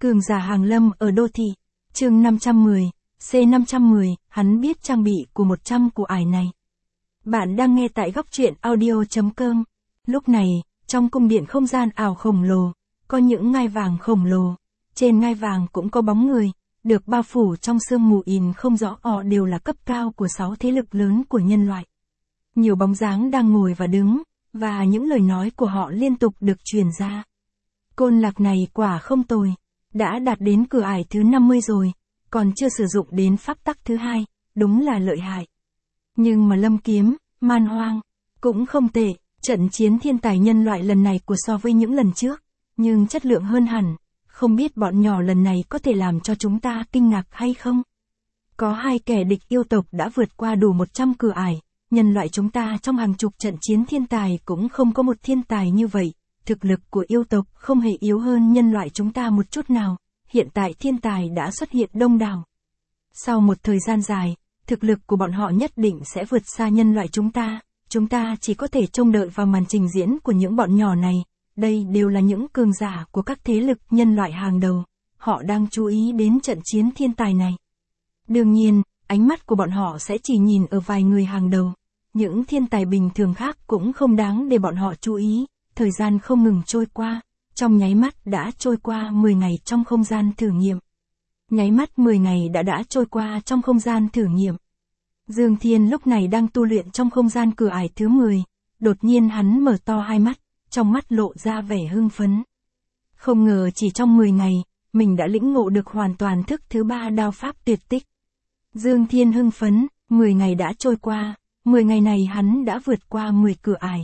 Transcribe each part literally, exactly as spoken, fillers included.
Cường giả hàng lâm ở đô thị. Chương năm trăm mười, C năm trăm mười, hắn biết trang bị của một trăm của ải này. Bạn đang nghe tại góc truyện audio.com. Lúc này, trong cung điện không gian ảo khổng lồ, có những ngai vàng khổng lồ. Trên ngai vàng cũng có bóng người, được bao phủ trong sương mù in không rõ, họ đều là cấp cao của sáu thế lực lớn của nhân loại. Nhiều bóng dáng đang ngồi và đứng, và những lời nói của họ liên tục được truyền ra. Côn lạc này quả không tồi, đã đạt đến cửa ải thứ năm mươi rồi, còn chưa sử dụng đến pháp tắc thứ hai, đúng là lợi hại. Nhưng mà lâm kiếm, man hoang, cũng không tệ, trận chiến thiên tài nhân loại lần này của so với những lần trước, nhưng chất lượng hơn hẳn, không biết bọn nhỏ lần này có thể làm cho chúng ta kinh ngạc hay không? Có hai kẻ địch yêu tộc đã vượt qua đủ một trăm cửa ải, nhân loại chúng ta trong hàng chục trận chiến thiên tài cũng không có một thiên tài như vậy, thực lực của yêu tộc không hề yếu hơn nhân loại chúng ta một chút nào, hiện tại thiên tài đã xuất hiện đông đảo. Sau một thời gian dài, thực lực của bọn họ nhất định sẽ vượt xa nhân loại chúng ta, chúng ta chỉ có thể trông đợi vào màn trình diễn của những bọn nhỏ này, đây đều là những cường giả của các thế lực nhân loại hàng đầu, họ đang chú ý đến trận chiến thiên tài này. Đương nhiên, ánh mắt của bọn họ sẽ chỉ nhìn ở vài người hàng đầu, những thiên tài bình thường khác cũng không đáng để bọn họ chú ý, thời gian không ngừng trôi qua, trong nháy mắt đã trôi qua mười ngày trong không gian thử nghiệm. Nháy mắt mười ngày đã đã trôi qua trong không gian thử nghiệm. Dương Thiên lúc này đang tu luyện trong không gian cửa ải thứ mười, đột nhiên hắn mở to hai mắt, trong mắt lộ ra vẻ hưng phấn. Không ngờ chỉ trong mười ngày, mình đã lĩnh ngộ được hoàn toàn thức thứ ba đao pháp tuyệt tích. Dương Thiên hưng phấn, mười ngày đã trôi qua, mười ngày này hắn đã vượt qua mười cửa ải.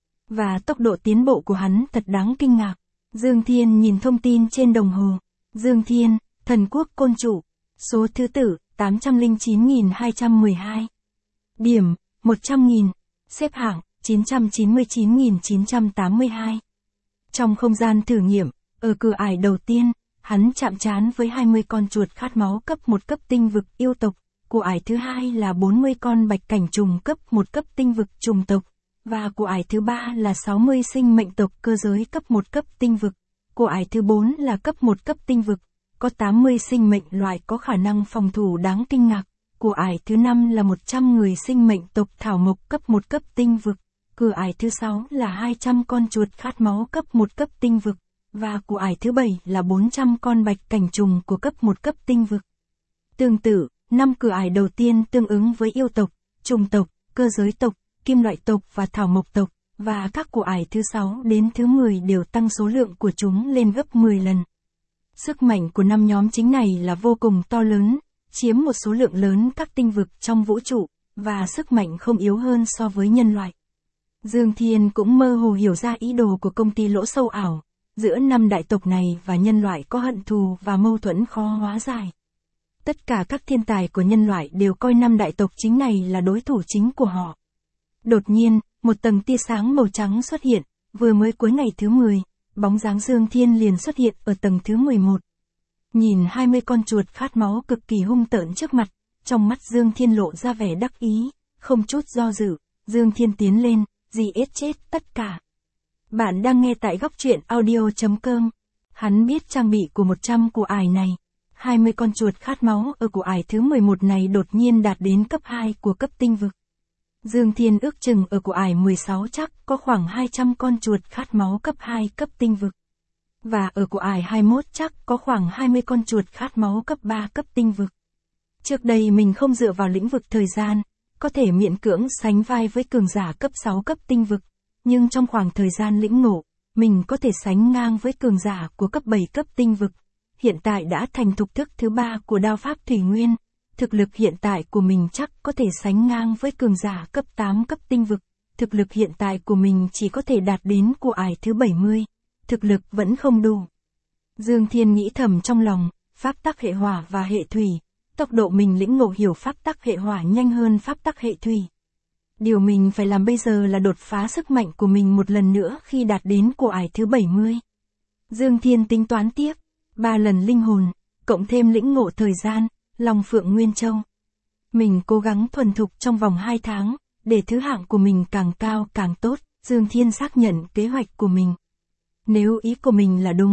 Và tốc độ tiến bộ của hắn thật đáng kinh ngạc. Dương Thiên nhìn thông tin trên đồng hồ. Dương Thiên, thần quốc côn chủ, số thứ tự, tám trăm lẻ chín nghìn hai trăm mười hai. Điểm, một trăm nghìn. Xếp hạng, chín trăm chín mươi chín nghìn chín trăm tám mươi hai. Trong không gian thử nghiệm, ở cửa ải đầu tiên, hắn chạm trán với hai mươi con chuột khát máu cấp một cấp tinh vực yêu tộc. Của ải thứ hai là bốn mươi con bạch cảnh trùng cấp một cấp tinh vực trùng tộc. Và của ải thứ ba là sáu mươi sinh mệnh tộc cơ giới cấp một cấp tinh vực. Của ải thứ bốn là cấp một cấp tinh vực. Có tám mươi sinh mệnh loại có khả năng phòng thủ đáng kinh ngạc. Của ải thứ năm là một trăm người sinh mệnh tộc thảo mộc cấp một cấp tinh vực. Cửa ải thứ sáu là hai trăm con chuột khát máu cấp một cấp tinh vực. Và của ải thứ bảy là bốn trăm con bạch cảnh trùng của cấp một cấp tinh vực. Tương tự, năm cửa ải đầu tiên tương ứng với yêu tộc, trùng tộc, cơ giới tộc, kim loại tộc và thảo mộc tộc, và các của ải thứ sáu đến thứ mười đều tăng số lượng của chúng lên gấp mười lần. Sức mạnh của năm nhóm chính này là vô cùng to lớn, chiếm một số lượng lớn các tinh vực trong vũ trụ, và sức mạnh không yếu hơn so với nhân loại. Dương Thiên cũng mơ hồ hiểu ra ý đồ của công ty lỗ sâu ảo, giữa năm đại tộc này và nhân loại có hận thù và mâu thuẫn khó hóa giải. Tất cả các thiên tài của nhân loại đều coi năm đại tộc chính này là đối thủ chính của họ. Đột nhiên, một tầng tia sáng màu trắng xuất hiện, vừa mới cuối ngày thứ mười, bóng dáng Dương Thiên liền xuất hiện ở tầng thứ mười một. Nhìn hai mươi con chuột khát máu cực kỳ hung tợn trước mặt, trong mắt Dương Thiên lộ ra vẻ đắc ý, không chút do dự, Dương Thiên tiến lên, giết chết tất cả. Bạn đang nghe tại góc truyện audio.com. Hắn biết trang bị của một trăm của ải này. hai mươi con chuột khát máu ở của ải thứ mười một này đột nhiên đạt đến cấp hai của cấp tinh vực. Dương Thiên ước chừng ở của ải mười sáu chắc có khoảng hai trăm con chuột khát máu cấp hai cấp tinh vực. Và ở của ải hai mươi mốt chắc có khoảng hai mươi con chuột khát máu cấp ba cấp tinh vực. Trước đây mình không dựa vào lĩnh vực thời gian, có thể miễn cưỡng sánh vai với cường giả cấp sáu cấp tinh vực. Nhưng trong khoảng thời gian lĩnh ngộ, mình có thể sánh ngang với cường giả của cấp bảy cấp tinh vực. Hiện tại đã thành thục thức thứ ba của đao pháp thủy nguyên. Thực lực hiện tại của mình chắc có thể sánh ngang với cường giả cấp tám cấp tinh vực. Thực lực hiện tại của mình chỉ có thể đạt đến của ải thứ bảy mươi. Thực lực vẫn không đủ. Dương Thiên nghĩ thầm trong lòng, pháp tắc hệ hỏa và hệ thủy. Tốc độ mình lĩnh ngộ hiểu pháp tắc hệ hỏa nhanh hơn pháp tắc hệ thủy. Điều mình phải làm bây giờ là đột phá sức mạnh của mình một lần nữa khi đạt đến của ải thứ bảy mươi. Dương Thiên tính toán tiếp, ba lần linh hồn, cộng thêm lĩnh ngộ thời gian, Long Phượng Nguyên Châu. Mình cố gắng thuần thục trong vòng hai tháng, để thứ hạng của mình càng cao càng tốt, Dương Thiên xác nhận kế hoạch của mình. Nếu ý của mình là đúng,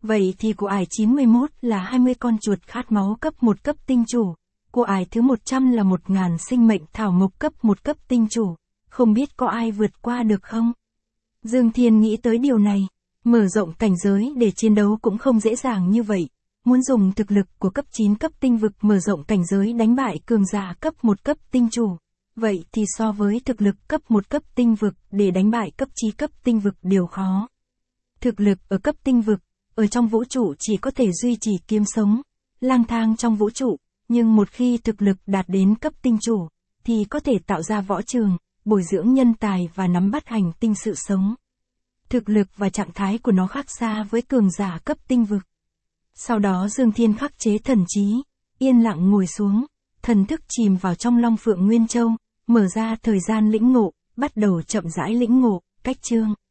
Vậy thì của ải chín mươi mốt là hai mươi con chuột khát máu cấp một cấp tinh chủ. Của ải thứ một trăm là một nghìn sinh mệnh thảo mộc cấp một cấp tinh chủ. Không biết có ai vượt qua được không? Dương Thiên nghĩ tới điều này. Mở rộng cảnh giới để chiến đấu cũng không dễ dàng như vậy. Muốn dùng thực lực của cấp chín cấp tinh vực mở rộng cảnh giới đánh bại cường giả cấp một cấp tinh chủ. Vậy thì so với thực lực cấp một cấp tinh vực để đánh bại cấp chín cấp tinh vực điều khó. Thực lực ở cấp tinh vực, ở trong vũ trụ chỉ có thể duy trì kiếm sống, lang thang trong vũ trụ, nhưng một khi thực lực đạt đến cấp tinh chủ, thì có thể tạo ra võ trường, bồi dưỡng nhân tài và nắm bắt hành tinh sự sống. Thực lực và trạng thái của nó khác xa với cường giả cấp tinh vực. Sau đó Dương Thiên khắc chế thần trí, yên lặng ngồi xuống, thần thức chìm vào trong Long Phượng Nguyên Châu, mở ra thời gian lĩnh ngộ, bắt đầu chậm rãi lĩnh ngộ, cách chương.